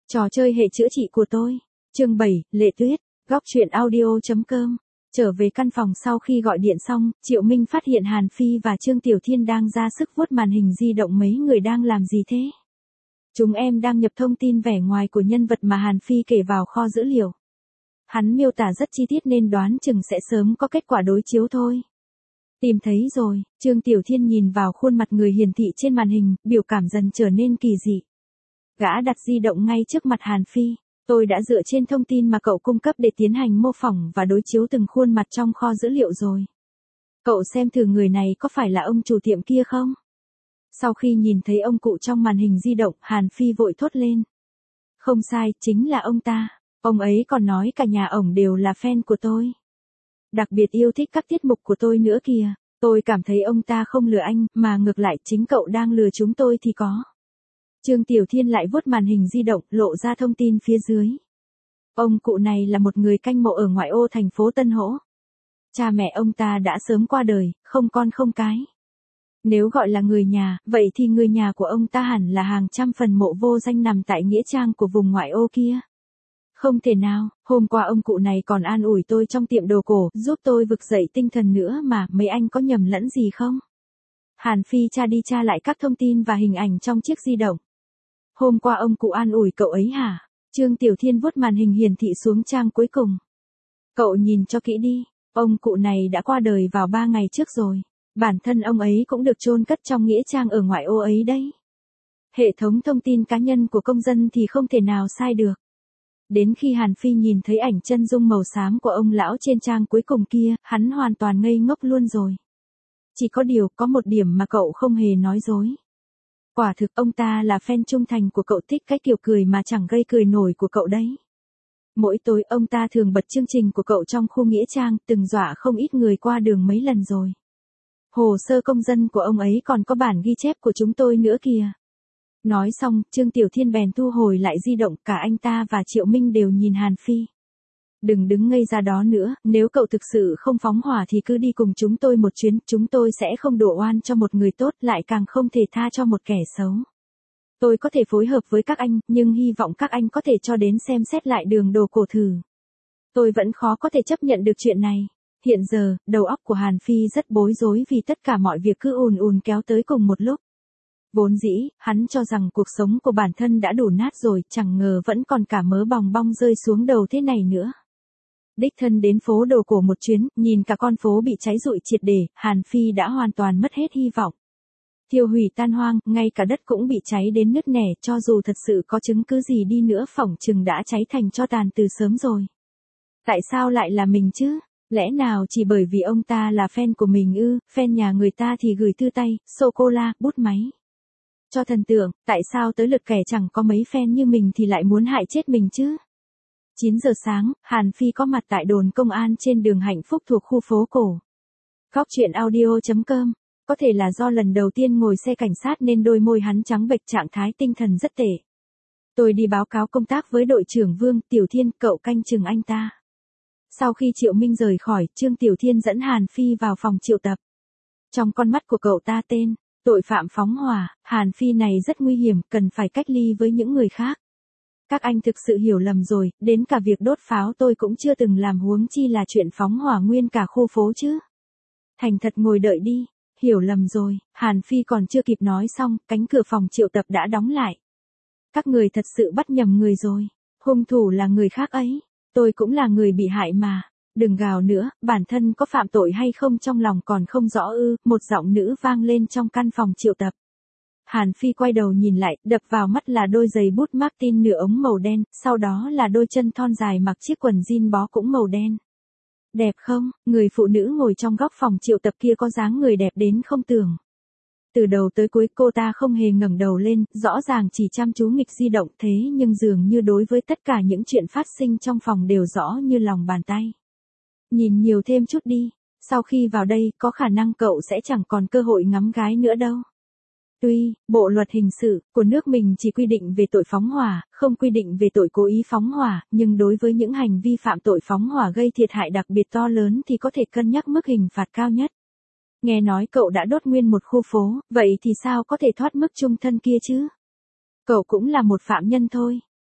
Trò chơi hệ chữa trị của tôi. Chương 7, Lệ Tuyết, góc truyện audio.com. Trở về căn phòng sau khi gọi điện xong, Triệu Minh phát hiện Hàn Phi và Trương Tiểu Thiên đang ra sức vuốt màn hình di động. Mấy người đang làm gì thế? Chúng em đang nhập thông tin vẻ ngoài của nhân vật mà Hàn Phi kể vào kho dữ liệu. Hắn miêu tả rất chi tiết nên đoán chừng sẽ sớm có kết quả đối chiếu thôi. Tìm thấy rồi, Trương Tiểu Thiên nhìn vào khuôn mặt người hiển thị trên màn hình, biểu cảm dần trở nên kỳ dị. Gã đặt di động ngay trước mặt Hàn Phi. Tôi đã dựa trên thông tin mà cậu cung cấp để tiến hành mô phỏng và đối chiếu từng khuôn mặt trong kho dữ liệu rồi. Cậu xem thử người này có phải là ông chủ tiệm kia không? Sau khi nhìn thấy ông cụ trong màn hình di động, Hàn Phi vội thốt lên. Không sai, chính là ông ta. Ông ấy còn nói cả nhà ổng đều là fan của tôi. Đặc biệt yêu thích các tiết mục của tôi nữa kìa. Tôi cảm thấy ông ta không lừa anh, mà ngược lại chính cậu đang lừa chúng tôi thì có. Trương Tiểu Thiên lại vuốt màn hình di động, lộ ra thông tin phía dưới. Ông cụ này là một người canh mộ ở ngoại ô thành phố Tân Hỗ. Cha mẹ ông ta đã sớm qua đời, không con không cái. Nếu gọi là người nhà, vậy thì người nhà của ông ta hẳn là hàng trăm phần mộ vô danh nằm tại nghĩa trang của vùng ngoại ô kia. Không thể nào, hôm qua ông cụ này còn an ủi tôi trong tiệm đồ cổ, giúp tôi vực dậy tinh thần nữa mà, mấy anh có nhầm lẫn gì không? Hàn Phi tra đi tra lại các thông tin và hình ảnh trong chiếc di động. Hôm qua ông cụ an ủi cậu ấy hả? Trương Tiểu Thiên vuốt màn hình hiển thị xuống trang cuối cùng. Cậu nhìn cho kỹ đi, ông cụ này đã qua đời vào 3 ngày trước rồi. Bản thân ông ấy cũng được chôn cất trong nghĩa trang ở ngoại ô ấy đấy. Hệ thống thông tin cá nhân của công dân thì không thể nào sai được. Đến khi Hàn Phi nhìn thấy ảnh chân dung màu xám của ông lão trên trang cuối cùng kia, hắn hoàn toàn ngây ngốc luôn rồi. Chỉ có điều, có một điểm mà cậu không hề nói dối. Quả thực ông ta là fan trung thành của cậu, thích cái kiểu cười mà chẳng gây cười nổi của cậu đấy. Mỗi tối ông ta thường bật chương trình của cậu trong khu nghĩa trang, từng dọa không ít người qua đường mấy lần rồi. Hồ sơ công dân của ông ấy còn có bản ghi chép của chúng tôi nữa kìa. Nói xong, Trương Tiểu Thiên bèn thu hồi lại di động, cả anh ta và Triệu Minh đều nhìn Hàn Phi. Đừng đứng ngây ra đó nữa, nếu cậu thực sự không phóng hỏa thì cứ đi cùng chúng tôi một chuyến, chúng tôi sẽ không đổ oan cho một người tốt, lại càng không thể tha cho một kẻ xấu. Tôi có thể phối hợp với các anh, nhưng hy vọng các anh có thể cho đến xem xét lại đường đồ cổ thử. Tôi vẫn khó có thể chấp nhận được chuyện này. Hiện giờ, đầu óc của Hàn Phi rất bối rối vì tất cả mọi việc cứ ùn ùn kéo tới cùng một lúc. Vốn dĩ, hắn cho rằng cuộc sống của bản thân đã đủ nát rồi, chẳng ngờ vẫn còn cả mớ bòng bong rơi xuống đầu thế này nữa. Đích thân đến phố đồ cổ một chuyến, nhìn cả con phố bị cháy rụi triệt để, Hàn Phi đã hoàn toàn mất hết hy vọng. Thiêu hủy tan hoang, ngay cả đất cũng bị cháy đến nứt nẻ, cho dù thật sự có chứng cứ gì đi nữa phỏng chừng đã cháy thành tro tàn từ sớm rồi. Tại sao lại là mình chứ? Lẽ nào chỉ bởi vì ông ta là fan của mình ư? Fan nhà người ta thì gửi thư tay, sô-cô-la, bút máy cho thần tượng, tại sao tới lượt kẻ chẳng có mấy fan như mình thì lại muốn hại chết mình chứ? 9 giờ sáng, Hàn Phi có mặt tại đồn công an trên đường Hạnh Phúc thuộc khu phố cổ. Góc truyện audio.com. Có thể là do lần đầu tiên ngồi xe cảnh sát nên đôi môi hắn trắng bệch, trạng thái tinh thần rất tệ. Tôi đi báo cáo công tác với đội trưởng Vương, Tiểu Thiên, cậu canh chừng anh ta. Sau khi Triệu Minh rời khỏi, Trương Tiểu Thiên dẫn Hàn Phi vào phòng triệu tập. Trong con mắt của cậu ta tên, tội phạm phóng hỏa, Hàn Phi này rất nguy hiểm, cần phải cách ly với những người khác. Các anh thực sự hiểu lầm rồi, đến cả việc đốt pháo tôi cũng chưa từng làm, huống chi là chuyện phóng hỏa nguyên cả khu phố chứ. Thành thật ngồi đợi đi, hiểu lầm rồi, Hàn Phi còn chưa kịp nói xong, cánh cửa phòng triệu tập đã đóng lại. Các người thật sự bắt nhầm người rồi, hung thủ là người khác ấy, tôi cũng là người bị hại mà. Đừng gào nữa, bản thân có phạm tội hay không trong lòng còn không rõ ư, một giọng nữ vang lên trong căn phòng triệu tập. Hàn Phi quay đầu nhìn lại, đập vào mắt là đôi giày bút Martin nửa ống màu đen, sau đó là đôi chân thon dài mặc chiếc quần jean bó cũng màu đen. Đẹp không? Người phụ nữ ngồi trong góc phòng triệu tập kia có dáng người đẹp đến không tưởng. Từ đầu tới cuối cô ta không hề ngẩng đầu lên, rõ ràng chỉ chăm chú nghịch di động, thế nhưng dường như đối với tất cả những chuyện phát sinh trong phòng đều rõ như lòng bàn tay. Nhìn nhiều thêm chút đi, sau khi vào đây có khả năng cậu sẽ chẳng còn cơ hội ngắm gái nữa đâu. Tuy, bộ luật hình sự của nước mình chỉ quy định về tội phóng hỏa, không quy định về tội cố ý phóng hỏa, nhưng đối với những hành vi phạm tội phóng hỏa gây thiệt hại đặc biệt to lớn thì có thể cân nhắc mức hình phạt cao nhất. Nghe nói cậu đã đốt nguyên một khu phố, vậy thì sao có thể thoát mức chung thân kia chứ? Cậu cũng là một phạm nhân thôi.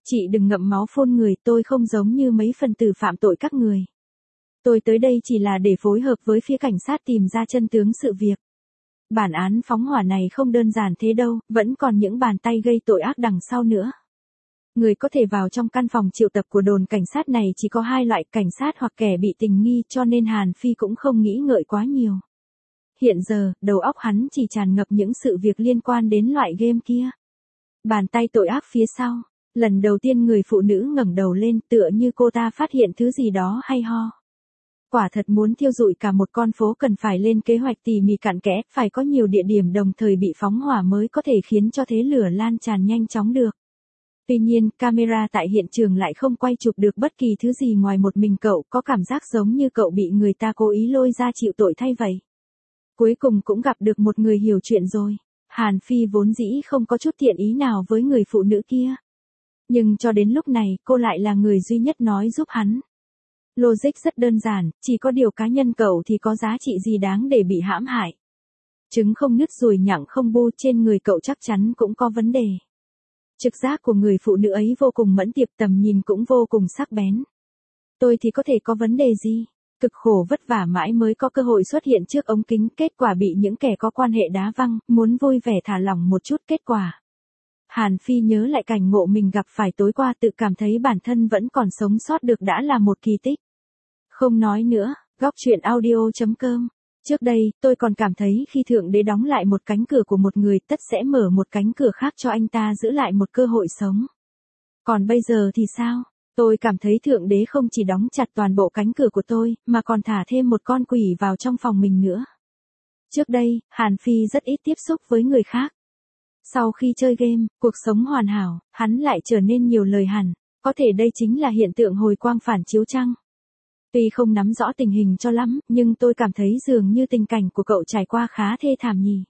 Chị đừng ngậm máu phun người, tôi không giống như mấy phần tử phạm tội các người. Tôi tới đây chỉ là để phối hợp với phía cảnh sát tìm ra chân tướng sự việc. Bản án phóng hỏa này không đơn giản thế đâu, vẫn còn những bàn tay gây tội ác đằng sau nữa. Người có thể vào trong căn phòng triệu tập của đồn cảnh sát này chỉ có hai loại, cảnh sát hoặc kẻ bị tình nghi, cho nên Hàn Phi cũng không nghĩ ngợi quá nhiều. Hiện giờ, đầu óc hắn chỉ tràn ngập những sự việc liên quan đến loại game kia. Bàn tay tội ác phía sau. Lần đầu tiên người phụ nữ ngẩng đầu lên, tựa như cô ta phát hiện thứ gì đó hay ho. Quả thật muốn thiêu rụi cả một con phố cần phải lên kế hoạch tỉ mỉ cặn kẽ, phải có nhiều địa điểm đồng thời bị phóng hỏa mới có thể khiến cho thế lửa lan tràn nhanh chóng được. Tuy nhiên, camera tại hiện trường lại không quay chụp được bất kỳ thứ gì ngoài một mình cậu, có cảm giác giống như cậu bị người ta cố ý lôi ra chịu tội thay vậy. Cuối cùng cũng gặp được một người hiểu chuyện rồi. Hàn Phi vốn dĩ không có chút thiện ý nào với người phụ nữ kia. Nhưng cho đến lúc này, cô lại là người duy nhất nói giúp hắn. Logic rất đơn giản, chỉ có điều cá nhân cậu thì có giá trị gì đáng để bị hãm hại. Trứng không nứt ruồi nhặng không bu, trên người cậu chắc chắn cũng có vấn đề. Trực giác của người phụ nữ ấy vô cùng mẫn tiệp, tầm nhìn cũng vô cùng sắc bén. Tôi thì có thể có vấn đề gì? Cực khổ vất vả mãi mới có cơ hội xuất hiện trước ống kính, kết quả bị những kẻ có quan hệ đá văng, muốn vui vẻ thả lỏng một chút, kết quả. Hàn Phi nhớ lại cảnh ngộ mình gặp phải tối qua, tự cảm thấy bản thân vẫn còn sống sót được đã là một kỳ tích. Không nói nữa, góc chuyện audio.com. Trước đây, tôi còn cảm thấy khi Thượng Đế đóng lại một cánh cửa của một người, tất sẽ mở một cánh cửa khác cho anh ta giữ lại một cơ hội sống. Còn bây giờ thì sao? Tôi cảm thấy Thượng Đế không chỉ đóng chặt toàn bộ cánh cửa của tôi, mà còn thả thêm một con quỷ vào trong phòng mình nữa. Trước đây, Hàn Phi rất ít tiếp xúc với người khác. Sau khi chơi game, cuộc sống hoàn hảo, hắn lại trở nên nhiều lời hẳn. Có thể đây chính là hiện tượng hồi quang phản chiếu chăng? Tuy không nắm rõ tình hình cho lắm, nhưng tôi cảm thấy dường như tình cảnh của cậu trải qua khá thê thảm nhỉ.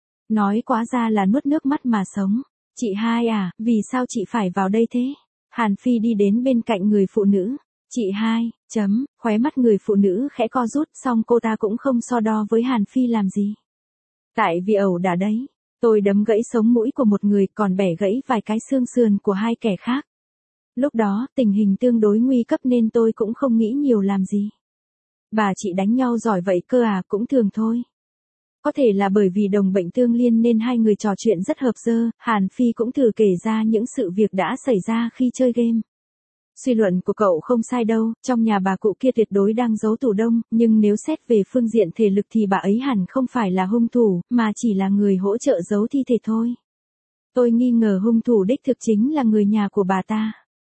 Nói quá ra là nuốt nước mắt mà sống. Chị hai à, vì sao chị phải vào đây thế? Hàn Phi đi đến bên cạnh người phụ nữ. Chị hai, khóe mắt người phụ nữ khẽ co rút, xong cô ta cũng không so đo với Hàn Phi làm gì. Tại vì ẩu đả đấy, tôi đấm gãy sống mũi của một người, còn bẻ gãy vài cái xương sườn của hai kẻ khác. Lúc đó, tình hình tương đối nguy cấp nên tôi cũng không nghĩ nhiều làm gì. Bà chị đánh nhau giỏi vậy cơ à, cũng thường thôi. Có thể là bởi vì đồng bệnh tương liên nên hai người trò chuyện rất hợp dơ, Hàn Phi cũng thử kể ra những sự việc đã xảy ra khi chơi game. Suy luận của cậu không sai đâu, trong nhà bà cụ kia tuyệt đối đang giấu tủ đông, nhưng nếu xét về phương diện thể lực thì bà ấy hẳn không phải là hung thủ, mà chỉ là người hỗ trợ giấu thi thể thôi. Tôi nghi ngờ hung thủ đích thực chính là người nhà của bà ta.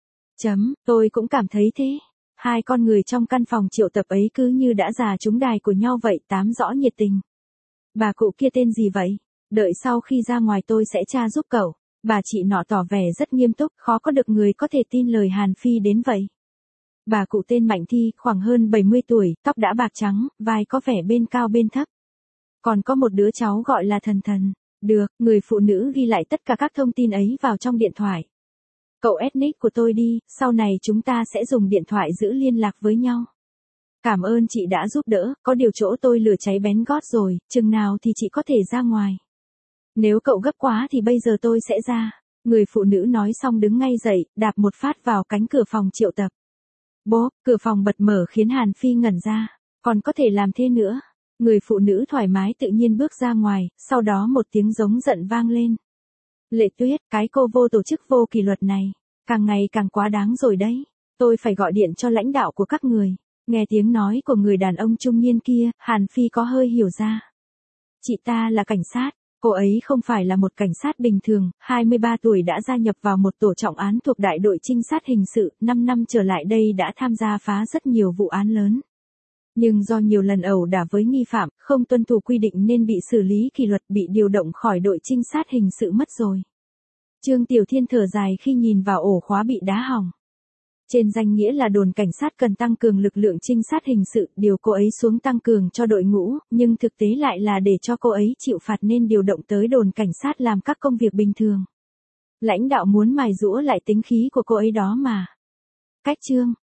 Tôi cũng cảm thấy thế. Hai con người trong căn phòng triệu tập ấy cứ như đã già trúng đài của nhau vậy, tám rõ nhiệt tình. Bà cụ kia tên gì vậy? Đợi sau khi ra ngoài tôi sẽ tra giúp cậu. Bà chị nọ tỏ vẻ rất nghiêm túc, khó có được người có thể tin lời Hàn Phi đến vậy. Bà cụ tên Mạnh Thi, khoảng hơn 70 tuổi, tóc đã bạc trắng, vai có vẻ bên cao bên thấp. Còn có một đứa cháu gọi là Thần Thần. Được, người phụ nữ ghi lại tất cả các thông tin ấy vào trong điện thoại. Cậu ethnic của tôi đi, sau này chúng ta sẽ dùng điện thoại giữ liên lạc với nhau. Cảm ơn chị đã giúp đỡ, có điều chỗ tôi lửa cháy bén gót rồi, chừng nào thì chị có thể ra ngoài. Nếu cậu gấp quá thì bây giờ tôi sẽ ra. Người phụ nữ nói xong đứng ngay dậy, đạp một phát vào cánh cửa phòng triệu tập. Bốp, cửa phòng bật mở khiến Hàn Phi ngẩn ra. Còn có thể làm thế nữa. Người phụ nữ thoải mái tự nhiên bước ra ngoài, sau đó một tiếng giống giận vang lên. Lệ Tuyết, cái cô vô tổ chức vô kỷ luật này, càng ngày càng quá đáng rồi đấy. Tôi phải gọi điện cho lãnh đạo của các người. Nghe tiếng nói của người đàn ông trung niên kia, Hàn Phi có hơi hiểu ra. Chị ta là cảnh sát. Cô ấy không phải là một cảnh sát bình thường, 23 tuổi đã gia nhập vào một tổ trọng án thuộc đại đội trinh sát hình sự, 5 năm trở lại đây đã tham gia phá rất nhiều vụ án lớn. Nhưng do nhiều lần ẩu đả với nghi phạm, không tuân thủ quy định nên bị xử lý kỷ luật, bị điều động khỏi đội trinh sát hình sự mất rồi. Trương Tiểu Thiên thở dài khi nhìn vào ổ khóa bị đá hỏng. Trên danh nghĩa là đồn cảnh sát cần tăng cường lực lượng trinh sát hình sự, điều cô ấy xuống tăng cường cho đội ngũ, nhưng thực tế lại là để cho cô ấy chịu phạt nên điều động tới đồn cảnh sát làm các công việc bình thường. Lãnh đạo muốn mài giũa lại tính khí của cô ấy đó mà. Cách chương